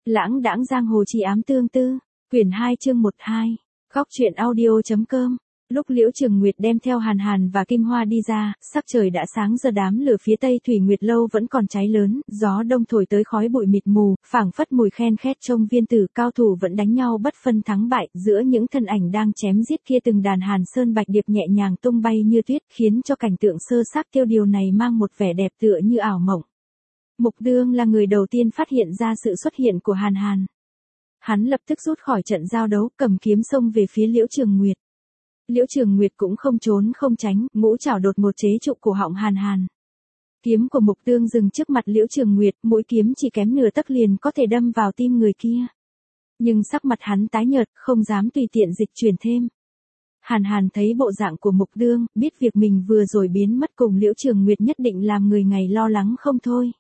Lãng đãng giang hồ trì ám tương tư, quyển 2 chương 12, góc truyện audio.com. Lúc Liễu Trường Nguyệt đem theo Hàn Hàn và Kim Hoa đi ra, sắc trời đã sáng giờ, đám lửa phía tây Thủy Nguyệt lâu vẫn còn cháy lớn, gió đông thổi tới khói bụi mịt mù, phảng phất mùi khen khét trông viên tử, cao thủ vẫn đánh nhau bất phân thắng bại, giữa những thân ảnh đang chém giết kia từng đàn Hàn Sơn bạch điệp nhẹ nhàng tung bay như tuyết, khiến cho cảnh tượng sơ xác tiêu điều này mang một vẻ đẹp tựa như ảo mộng. Mục Đương là người đầu tiên phát hiện ra sự xuất hiện của Hàn Hàn. Hắn lập tức rút khỏi trận giao đấu, cầm kiếm xông về phía Liễu Trường Nguyệt. Liễu Trường Nguyệt cũng không trốn không tránh, ngũ trảo đột một chế trụ cổ họng Hàn Hàn. Kiếm của Mục Đương dừng trước mặt Liễu Trường Nguyệt, mũi kiếm chỉ kém nửa tấc liền có thể đâm vào tim người kia. Nhưng sắc mặt hắn tái nhợt, không dám tùy tiện dịch chuyển thêm. Hàn Hàn thấy bộ dạng của Mục Đương, biết việc mình vừa rồi biến mất cùng Liễu Trường Nguyệt nhất định làm người ngày lo lắng không thôi.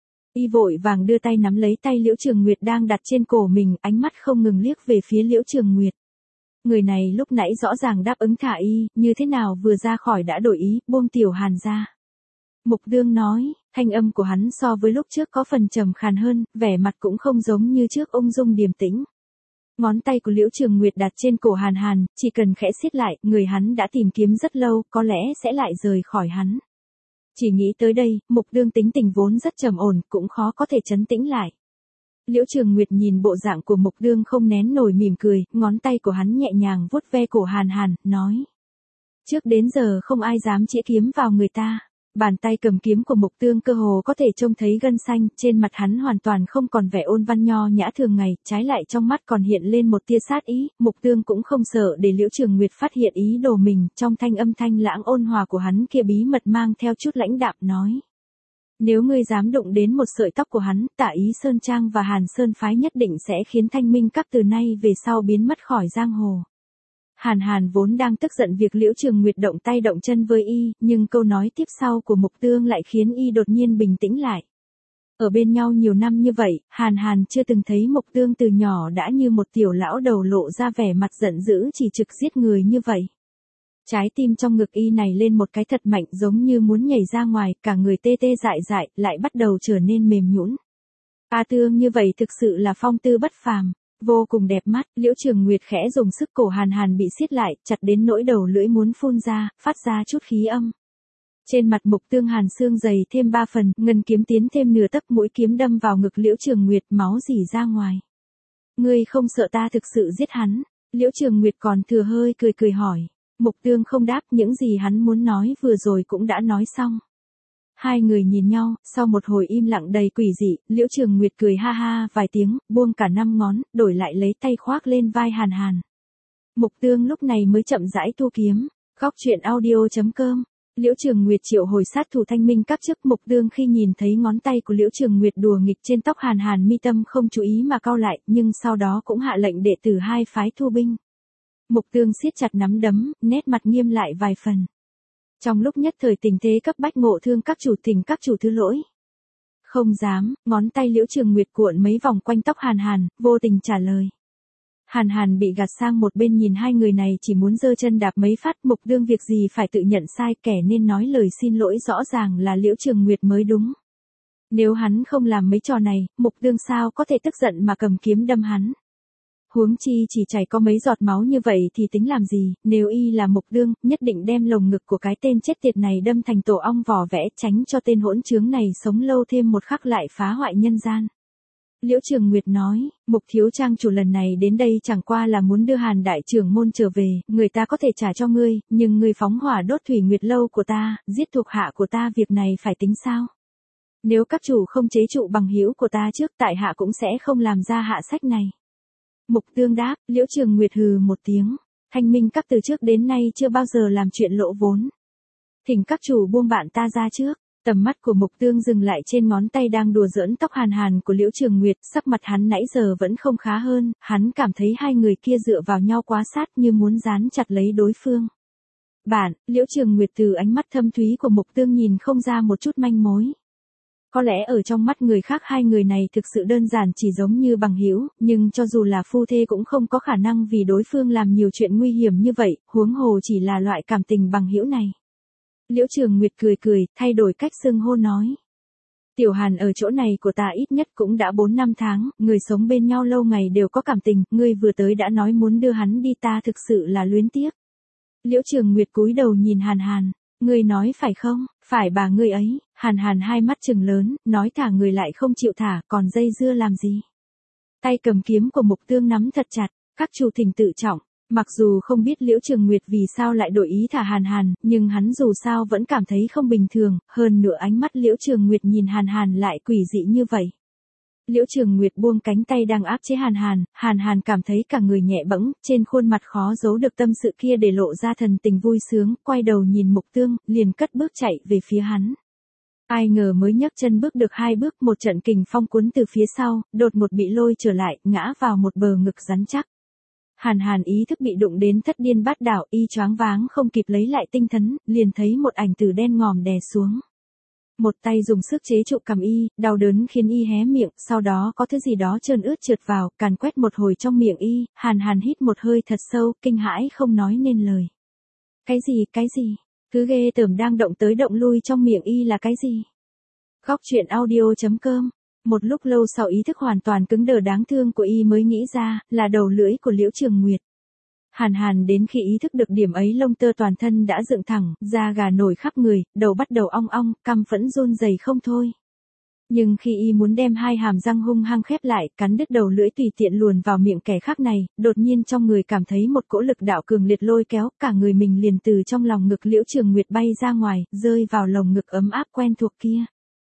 Y vội vàng đưa tay nắm lấy tay Liễu Trường Nguyệt đang đặt trên cổ mình, ánh mắt không ngừng liếc về phía Liễu Trường Nguyệt. Người này lúc nãy rõ ràng đáp ứng thả y, như thế nào vừa ra khỏi đã đổi ý, buông Tiểu Hàn ra. Mục Đương nói, thanh âm của hắn so với lúc trước có phần trầm khàn hơn, vẻ mặt cũng không giống như trước, ung dung điềm tĩnh. Ngón tay của Liễu Trường Nguyệt đặt trên cổ Hàn Hàn, chỉ cần khẽ siết lại, người hắn đã tìm kiếm rất lâu, có lẽ sẽ lại rời khỏi hắn. Chỉ nghĩ tới đây, Mục Đương tính tình vốn rất trầm ổn, cũng khó có thể trấn tĩnh lại. Liễu Trường Nguyệt nhìn bộ dạng của Mục Đương không nén nổi mỉm cười, ngón tay của hắn nhẹ nhàng vuốt ve cổ Hàn Hàn, nói. Trước đến giờ không ai dám chĩa kiếm vào người ta. Bàn tay cầm kiếm của Mục Đương cơ hồ có thể trông thấy gân xanh, trên mặt hắn hoàn toàn không còn vẻ ôn văn nho nhã thường ngày, trái lại trong mắt còn hiện lên một tia sát ý. Mục Đương cũng không sợ để Liễu Trường Nguyệt phát hiện ý đồ mình, trong thanh âm thanh lãng ôn hòa của hắn kia bí mật mang theo chút lãnh đạm nói. Nếu ngươi dám đụng đến một sợi tóc của hắn, Tả Ý Sơn Trang và Hàn Sơn Phái nhất định sẽ khiến Thanh Minh Các từ nay về sau biến mất khỏi giang hồ. Hàn Hàn vốn đang tức giận việc Liễu Trường Nguyệt động tay động chân với y, nhưng câu nói tiếp sau của Mục Đương lại khiến y đột nhiên bình tĩnh lại. Ở bên nhau nhiều năm như vậy, Hàn Hàn chưa từng thấy Mục Đương từ nhỏ đã như một tiểu lão đầu lộ ra vẻ mặt giận dữ chỉ trực giết người như vậy. Trái tim trong ngực y này lên một cái thật mạnh, giống như muốn nhảy ra ngoài, cả người tê tê dại dại, lại bắt đầu trở nên mềm nhũn. A Tương như vậy thực sự là phong tư bất phàm, vô cùng đẹp mắt. Liễu Trường Nguyệt khẽ dùng sức, cổ Hàn Hàn bị siết lại, chặt đến nỗi đầu lưỡi muốn phun ra, phát ra chút khí âm. Trên mặt Mục Đương hàn xương dày thêm 3 phần, ngân kiếm tiến thêm nửa tấc, mũi kiếm đâm vào ngực Liễu Trường Nguyệt, máu rỉ ra ngoài. Ngươi không sợ ta thực sự giết hắn? Liễu Trường Nguyệt còn thừa hơi cười cười hỏi. Mục Đương không đáp, những gì hắn muốn nói vừa rồi cũng đã nói xong. Hai người nhìn nhau, sau một hồi im lặng đầy quỷ dị, Liễu Trường Nguyệt cười ha ha vài tiếng, buông cả 5 ngón, đổi lại lấy tay khoác lên vai Hàn Hàn. Mục Đương lúc này mới chậm rãi thu kiếm. Góc truyện audio.com. Liễu Trường Nguyệt triệu hồi sát thủ Thanh Minh Các trước. Mục Đương khi nhìn thấy ngón tay của Liễu Trường Nguyệt đùa nghịch trên tóc Hàn Hàn, mi tâm không chú ý mà cau lại, nhưng sau đó cũng hạ lệnh đệ tử hai phái thu binh. Mục Đương siết chặt nắm đấm, nét mặt nghiêm lại vài phần. Trong lúc nhất thời tình thế cấp bách, ngộ thương các chủ, thỉnh các chủ thứ lỗi. Không dám. Ngón tay Liễu Trường Nguyệt cuộn mấy vòng quanh tóc Hàn Hàn, vô tình trả lời. Hàn Hàn bị gạt sang một bên, nhìn hai người này chỉ muốn giơ chân đạp mấy phát. Mục Đương việc gì phải tự nhận sai, kẻ nên nói lời xin lỗi rõ ràng là Liễu Trường Nguyệt mới đúng. Nếu hắn không làm mấy trò này, Mục Đương sao có thể tức giận mà cầm kiếm đâm hắn. Huống chi chỉ chảy có mấy giọt máu như vậy thì tính làm gì, nếu y là Mục Đương, nhất định đem lồng ngực của cái tên chết tiệt này đâm thành tổ ong vỏ vẽ, tránh cho tên hỗn trướng này sống lâu thêm một khắc lại phá hoại nhân gian. Liễu Trường Nguyệt nói, Mục thiếu trang chủ lần này đến đây chẳng qua là muốn đưa Hàn đại trưởng môn trở về, người ta có thể trả cho ngươi, nhưng ngươi phóng hỏa đốt Thủy Nguyệt lâu của ta, giết thuộc hạ của ta, việc này phải tính sao? Nếu các chủ không chế trụ bằng hữu của ta trước, tại hạ cũng sẽ không làm ra hạ sách này. Mục Đương đáp. Liễu Trường Nguyệt hừ một tiếng. Thanh Minh Các từ trước đến nay chưa bao giờ làm chuyện lỗ vốn. Thỉnh các chủ buông bạn ta ra trước. Tầm mắt của Mục Đương dừng lại trên ngón tay đang đùa giỡn tóc Hàn Hàn của Liễu Trường Nguyệt, sắc mặt hắn nãy giờ vẫn không khá hơn, hắn cảm thấy hai người kia dựa vào nhau quá sát, như muốn dán chặt lấy đối phương. Bạn, Liễu Trường Nguyệt từ ánh mắt thâm thúy của Mục Đương nhìn không ra một chút manh mối. Có lẽ ở trong mắt người khác hai người này thực sự đơn giản chỉ giống như bằng hữu, nhưng cho dù là phu thê cũng không có khả năng vì đối phương làm nhiều chuyện nguy hiểm như vậy, huống hồ chỉ là loại cảm tình bằng hữu này. Liễu Trường Nguyệt cười cười, thay đổi cách xưng hô nói. Tiểu Hàn ở chỗ này của ta ít nhất cũng đã 4 năm tháng, người sống bên nhau lâu ngày đều có cảm tình, ngươi vừa tới đã nói muốn đưa hắn đi, ta thực sự là luyến tiếc. Liễu Trường Nguyệt cúi đầu nhìn Hàn Hàn, ngươi nói phải không, phải bà ngươi ấy, Hàn Hàn hai mắt trừng lớn, nói thả người lại không chịu thả, còn dây dưa làm gì. Tay cầm kiếm của Mục Tương nắm thật chặt, các chủ thỉnh tự trọng. Mặc dù không biết Liễu Trường Nguyệt vì sao lại đổi ý thả Hàn Hàn, nhưng hắn dù sao vẫn cảm thấy không bình thường, hơn nữa ánh mắt Liễu Trường Nguyệt nhìn Hàn Hàn lại quỷ dị như vậy. Liễu Trường Nguyệt buông cánh tay đang áp chế Hàn Hàn, Hàn Hàn cảm thấy cả người nhẹ bẫng, trên khuôn mặt khó giấu được tâm sự kia để lộ ra thần tình vui sướng, quay đầu nhìn Mục Tương, liền cất bước chạy về phía hắn. Ai ngờ mới nhấc chân bước được 2 bước, một trận kình phong cuốn từ phía sau, đột một bị lôi trở lại, ngã vào một bờ ngực rắn chắc. Hàn Hàn ý thức bị đụng đến thất điên bát đảo, y choáng váng không kịp lấy lại tinh thần, liền thấy một ảnh tử đen ngòm đè xuống. Một tay dùng sức chế trụ cằm y, đau đớn khiến y hé miệng, sau đó có thứ gì đó trơn ướt trượt vào, càn quét một hồi trong miệng y, Hàn Hàn hít một hơi thật sâu, kinh hãi không nói nên lời. Cái gì? Thứ ghê tởm đang động tới động lui trong miệng y là cái gì? Góc truyện audio.com. Một lúc lâu sau ý thức hoàn toàn cứng đờ đáng thương của y mới nghĩ ra, là đầu lưỡi của Liễu Trường Nguyệt. Hàn Hàn đến khi ý thức được điểm ấy lông tơ toàn thân đã dựng thẳng, da gà nổi khắp người, đầu bắt đầu ong ong, căm phẫn run rẩy không thôi. Nhưng khi y muốn đem hai hàm răng hung hăng khép lại, cắn đứt đầu lưỡi tùy tiện luồn vào miệng kẻ khác này, đột nhiên trong người cảm thấy một cỗ lực đạo cường liệt lôi kéo, cả người mình liền từ trong lòng ngực Liễu Trường Nguyệt bay ra ngoài, rơi vào lồng ngực ấm áp quen thuộc kia.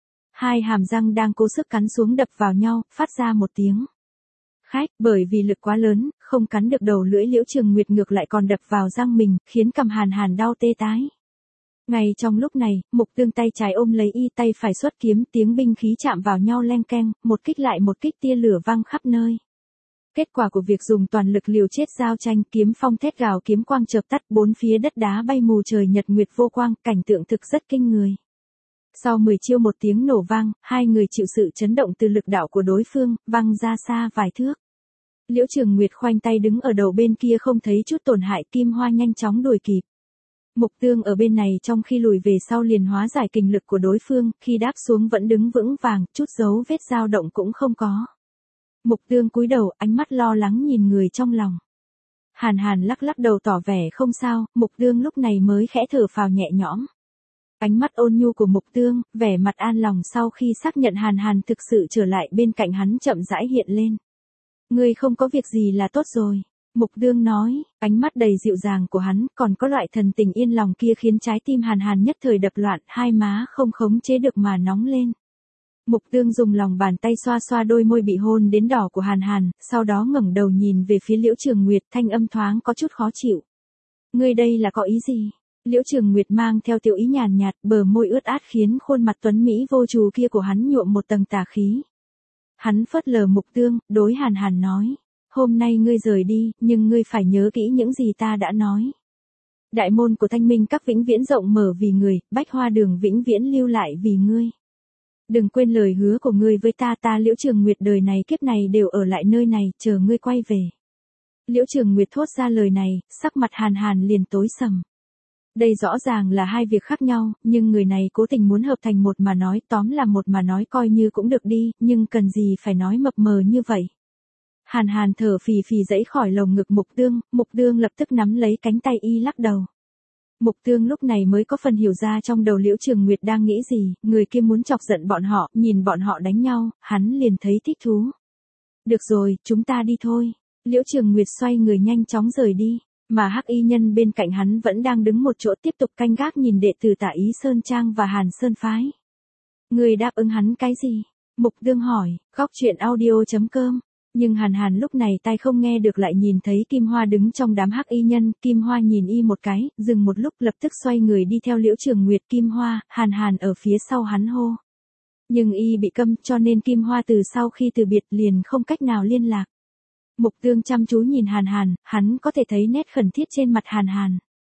Hai hàm răng đang cố sức cắn xuống đập vào nhau, phát ra một tiếng khách, bởi vì lực quá lớn, không cắn được đầu lưỡi Liễu Trường Nguyệt ngược lại còn đập vào răng mình, khiến cằm Hàn Hàn đau tê tái. Ngay trong lúc này, Mục Tương tay trái ôm lấy y, tay phải xuất kiếm, tiếng binh khí chạm vào nhau leng keng, một kích lại một kích, tia lửa văng khắp nơi. Kết quả của việc dùng toàn lực liều chết giao tranh, kiếm phong thét gào, kiếm quang chợp tắt, bốn phía đất đá bay mù, trời nhật nguyệt vô quang, cảnh tượng thực rất kinh người. Sau 10 chiêu một tiếng nổ vang, hai người chịu sự chấn động từ lực đạo của đối phương, văng ra xa vài thước. Liễu Trường Nguyệt khoanh tay đứng ở đầu bên kia không thấy chút tổn hại, Kim Hoa nhanh chóng đuổi kịp. Mục Tương ở bên này trong khi lùi về sau liền hóa giải kình lực của đối phương, khi đáp xuống vẫn đứng vững vàng, chút dấu vết dao động cũng không có. Mục Tương cúi đầu, ánh mắt lo lắng nhìn người trong lòng. Hàn Hàn lắc lắc đầu tỏ vẻ không sao, Mục Tương lúc này mới khẽ thở phào nhẹ nhõm. Ánh mắt ôn nhu của Mục Tương, vẻ mặt an lòng sau khi xác nhận Hàn Hàn thực sự trở lại bên cạnh hắn chậm rãi hiện lên. Ngươi không có việc gì là tốt rồi. Mục Tương nói, ánh mắt đầy dịu dàng của hắn, còn có loại thần tình yên lòng kia khiến trái tim Hàn Hàn nhất thời đập loạn, hai má không khống chế được mà nóng lên. Mục Tương dùng lòng bàn tay xoa xoa đôi môi bị hôn đến đỏ của Hàn Hàn, sau đó ngẩng đầu nhìn về phía Liễu Trường Nguyệt, thanh âm thoáng có chút khó chịu. Ngươi đây là có ý gì? Liễu Trường Nguyệt mang theo tiểu ý nhàn nhạt, bờ môi ướt át khiến khuôn mặt tuấn mỹ vô trù kia của hắn nhuộm một tầng tà khí. Hắn phớt lờ Mục Tương, đối Hàn Hàn nói. Hôm nay ngươi rời đi, nhưng ngươi phải nhớ kỹ những gì ta đã nói. Đại môn của Thanh Minh Các vĩnh viễn rộng mở vì người, Bách Hoa Đường vĩnh viễn lưu lại vì ngươi. Đừng quên lời hứa của ngươi với ta, Liễu Trường Nguyệt đời này kiếp này đều ở lại nơi này, chờ ngươi quay về. Liễu Trường Nguyệt thốt ra lời này, sắc mặt Hàn Hàn liền tối sầm. Đây rõ ràng là hai việc khác nhau, nhưng người này cố tình muốn hợp thành một mà nói, tóm là một mà nói coi như cũng được đi, nhưng cần gì phải nói mập mờ như vậy. Hàn Hàn thở phì phì dãy khỏi lồng ngực Mục Tương lập tức nắm lấy cánh tay y lắc đầu. Mục Tương lúc này mới có phần hiểu ra trong đầu Liễu Trường Nguyệt đang nghĩ gì, người kia muốn chọc giận bọn họ, nhìn bọn họ đánh nhau, hắn liền thấy thích thú. Được rồi, chúng ta đi thôi. Liễu Trường Nguyệt xoay người nhanh chóng rời đi, mà Hắc Y Nhân bên cạnh hắn vẫn đang đứng một chỗ tiếp tục canh gác nhìn đệ tử Tả Ý Sơn Trang và Hàn Sơn Phái. Người đáp ứng hắn cái gì? Mục Tương hỏi, góc truyện audio.com. Nhưng Hàn Hàn lúc này tai không nghe được lại nhìn thấy Kim Hoa đứng trong đám Hắc Y Nhân, Kim Hoa nhìn y một cái, dừng một lúc lập tức xoay người đi theo Liễu Trường Nguyệt. Kim Hoa, Hàn Hàn ở phía sau hắn hô. Nhưng y bị câm cho nên Kim Hoa từ sau khi từ biệt liền không cách nào liên lạc. Mục Tương chăm chú nhìn Hàn Hàn, hắn có thể thấy nét khẩn thiết trên mặt Hàn Hàn.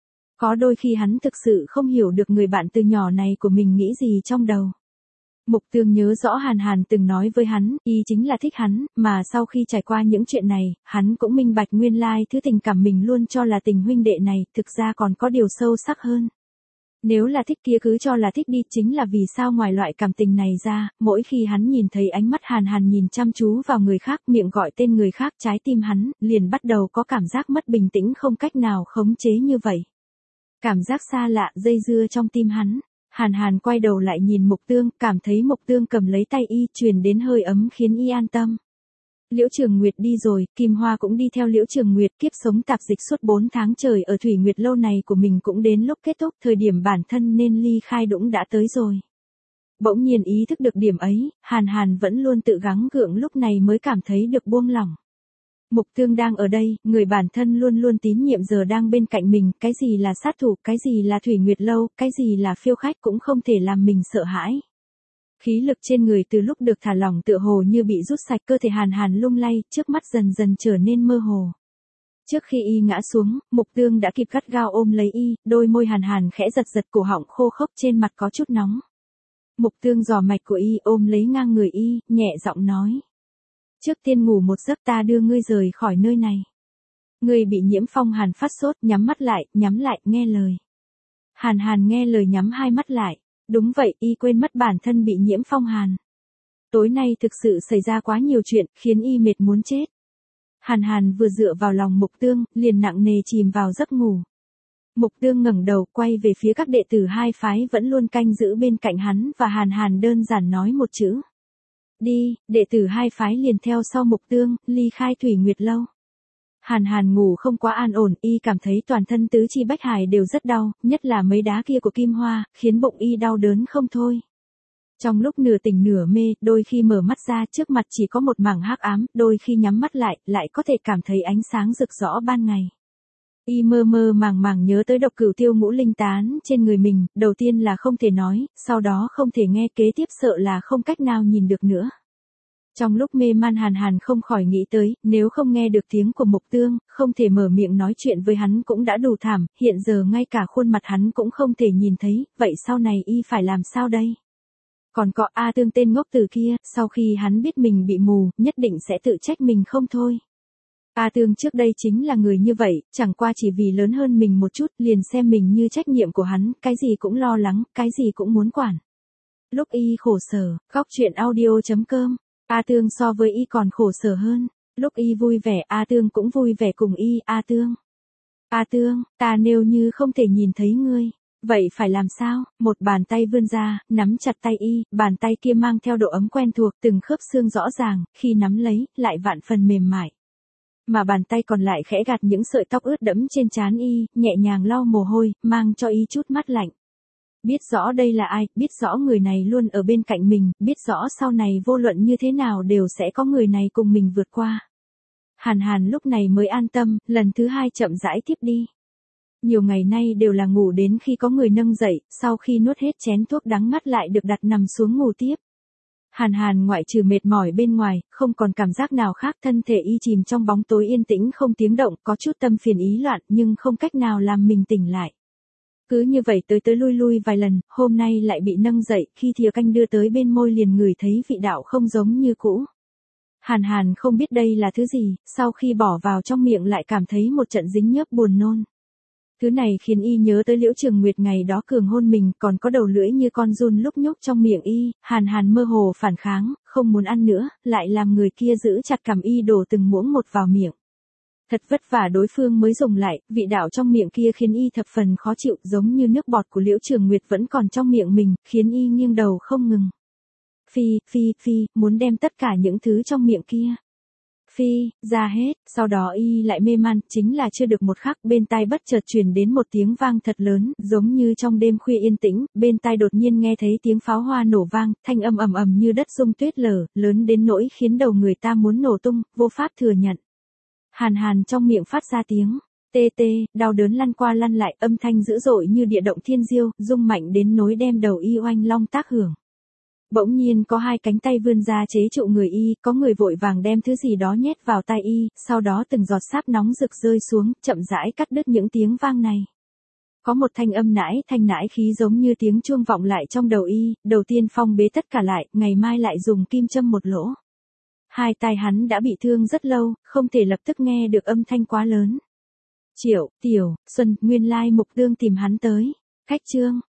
Có đôi khi hắn thực sự không hiểu được người bạn từ nhỏ này của mình nghĩ gì trong đầu. Mục Tương nhớ rõ Hàn Hàn từng nói với hắn, y chính là thích hắn, mà sau khi trải qua những chuyện này, hắn cũng minh bạch nguyên lai thứ tình cảm mình luôn cho là tình huynh đệ này, thực ra còn có điều sâu sắc hơn. Nếu là thích kia cứ cho là thích đi, chính là vì sao ngoài loại cảm tình này ra, mỗi khi hắn nhìn thấy ánh mắt Hàn Hàn nhìn chăm chú vào người khác, miệng gọi tên người khác, trái tim hắn liền bắt đầu có cảm giác mất bình tĩnh không cách nào khống chế như vậy. Cảm giác xa lạ dây dưa trong tim hắn. Hàn Hàn quay đầu lại nhìn Mục Tương, cảm thấy Mục Tương cầm lấy tay y, truyền đến hơi ấm khiến y an tâm. Liễu Trường Nguyệt đi rồi, Kim Hoa cũng đi theo Liễu Trường Nguyệt, kiếp sống tạp dịch suốt 4 tháng trời ở Thủy Nguyệt lâu này của mình cũng đến lúc kết thúc, thời điểm bản thân nên ly khai cũng đã tới rồi. Bỗng nhiên ý thức được điểm ấy, Hàn Hàn vẫn luôn tự gắng gượng lúc này mới cảm thấy được buông lỏng. Mục Tương đang ở đây, người bản thân luôn luôn tín nhiệm giờ đang bên cạnh mình, cái gì là sát thủ, cái gì là Thủy Nguyệt lâu, cái gì là phiêu khách cũng không thể làm mình sợ hãi. Khí lực trên người từ lúc được thả lỏng tựa hồ như bị rút sạch, cơ thể Hàn Hàn lung lay, trước mắt dần dần trở nên mơ hồ. Trước khi y ngã xuống, Mục Tương đã kịp gắt gao ôm lấy y, đôi môi Hàn Hàn khẽ giật giật, cổ họng khô khốc, trên mặt có chút nóng. Mục Tương dò mạch của y, ôm lấy ngang người y, nhẹ giọng nói. Trước tiên ngủ một giấc, ta đưa ngươi rời khỏi nơi này. Ngươi bị nhiễm phong hàn phát sốt, nhắm lại, nghe lời. Hàn Hàn nghe lời nhắm hai mắt lại. Đúng vậy, y quên mất bản thân bị nhiễm phong hàn. Tối nay thực sự xảy ra quá nhiều chuyện, khiến y mệt muốn chết. Hàn Hàn vừa dựa vào lòng Mục Tương, liền nặng nề chìm vào giấc ngủ. Mục Tương ngẩng đầu, quay về phía các đệ tử hai phái vẫn luôn canh giữ bên cạnh hắn, và Hàn Hàn đơn giản nói một chữ. Đi, đệ tử hai phái liền theo sau Mục Tương, ly khai Thủy Nguyệt lâu. Hàn Hàn ngủ không quá an ổn, y cảm thấy toàn thân tứ chi bách hải đều rất đau, nhất là mấy đá kia của Kim Hoa, khiến bụng y đau đớn không thôi. Trong lúc nửa tỉnh nửa mê, đôi khi mở mắt ra trước mặt chỉ có một mảng hắc ám, đôi khi nhắm mắt lại có thể cảm thấy ánh sáng rực rõ ban ngày. Y mơ mơ màng màng nhớ tới độc cửu tiêu ngũ linh tán trên người mình, đầu tiên là không thể nói, sau đó không thể nghe, kế tiếp sợ là không cách nào nhìn được nữa. Trong lúc mê man Hàn Hàn không khỏi nghĩ tới, nếu không nghe được tiếng của Mục Tương, không thể mở miệng nói chuyện với hắn cũng đã đủ thảm, hiện giờ ngay cả khuôn mặt hắn cũng không thể nhìn thấy, vậy sau này y phải làm sao đây? Còn có A Tương tên ngốc tử kia, sau khi hắn biết mình bị mù, nhất định sẽ tự trách mình không thôi. A Tương trước đây chính là người như vậy, chẳng qua chỉ vì lớn hơn mình một chút, liền xem mình như trách nhiệm của hắn, cái gì cũng lo lắng, cái gì cũng muốn quản. Lúc y khổ sở, góc truyện audio.com. A Tương so với y còn khổ sở hơn. Lúc y vui vẻ, A Tương cũng vui vẻ cùng y. A Tương, ta nếu như không thể nhìn thấy ngươi, vậy phải làm sao? Một bàn tay vươn ra, nắm chặt tay y, bàn tay kia mang theo độ ấm quen thuộc, từng khớp xương rõ ràng, khi nắm lấy, lại vạn phần mềm mại. Mà bàn tay còn lại khẽ gạt những sợi tóc ướt đẫm trên trán y, nhẹ nhàng lau mồ hôi, mang cho y chút mát lạnh. Biết rõ đây là ai, biết rõ người này luôn ở bên cạnh mình, biết rõ sau này vô luận như thế nào đều sẽ có người này cùng mình vượt qua. Hàn Hàn lúc này mới an tâm, lần thứ hai chậm rãi tiếp đi. Nhiều ngày nay đều là ngủ đến khi có người nâng dậy, sau khi nuốt hết chén thuốc đắng ngắt lại được đặt nằm xuống ngủ tiếp. Hàn Hàn ngoại trừ mệt mỏi bên ngoài, không còn cảm giác nào khác, thân thể y chìm trong bóng tối yên tĩnh không tiếng động, có chút tâm phiền ý loạn nhưng không cách nào làm mình tỉnh lại. Cứ như vậy tới lui vài lần, hôm nay lại bị nâng dậy, khi thìa canh đưa tới bên môi liền ngửi thấy vị đạo không giống như cũ. Hàn Hàn không biết đây là thứ gì, sau khi bỏ vào trong miệng lại cảm thấy một trận dính nhớp buồn nôn. Thứ này khiến y nhớ tới Liễu Trường Nguyệt ngày đó cường hôn mình, còn có đầu lưỡi như con giun lúc nhúc trong miệng y. Hàn Hàn mơ hồ phản kháng, không muốn ăn nữa, lại làm người kia giữ chặt cằm y đổ từng muỗng một vào miệng. Thật vất vả đối phương mới dùng lại, vị đạo trong miệng kia khiến y thập phần khó chịu, giống như nước bọt của Liễu Trường Nguyệt vẫn còn trong miệng mình, khiến y nghiêng đầu không ngừng. Phi, muốn đem tất cả những thứ trong miệng kia. Phi, ra hết, sau đó y lại mê man, chính là chưa được một khắc, bên tai bất chợt truyền đến một tiếng vang thật lớn, giống như trong đêm khuya yên tĩnh, bên tai đột nhiên nghe thấy tiếng pháo hoa nổ vang, thanh âm ầm ầm như đất rung tuyết lở, lớn đến nỗi khiến đầu người ta muốn nổ tung, vô pháp thừa nhận. Hàn Hàn trong miệng phát ra tiếng tê tê, đau đớn lăn qua lăn lại, âm thanh dữ dội như địa động thiên diêu, rung mạnh đến nỗi đem đầu y oanh long tác hưởng. Bỗng nhiên có hai cánh tay vươn ra chế trụ người y, có người vội vàng đem thứ gì đó nhét vào tai y, sau đó từng giọt sáp nóng rực rơi xuống, chậm rãi cắt đứt những tiếng vang này. Có một thanh âm nãi khí giống như tiếng chuông vọng lại trong đầu y, đầu tiên phong bế tất cả lại, ngày mai lại dùng kim châm một lỗ. Hai tai hắn đã bị thương rất lâu, không thể lập tức nghe được âm thanh quá lớn. Triệu, Tiểu, Xuân, nguyên lai Mục Tương tìm hắn tới. Khách trương,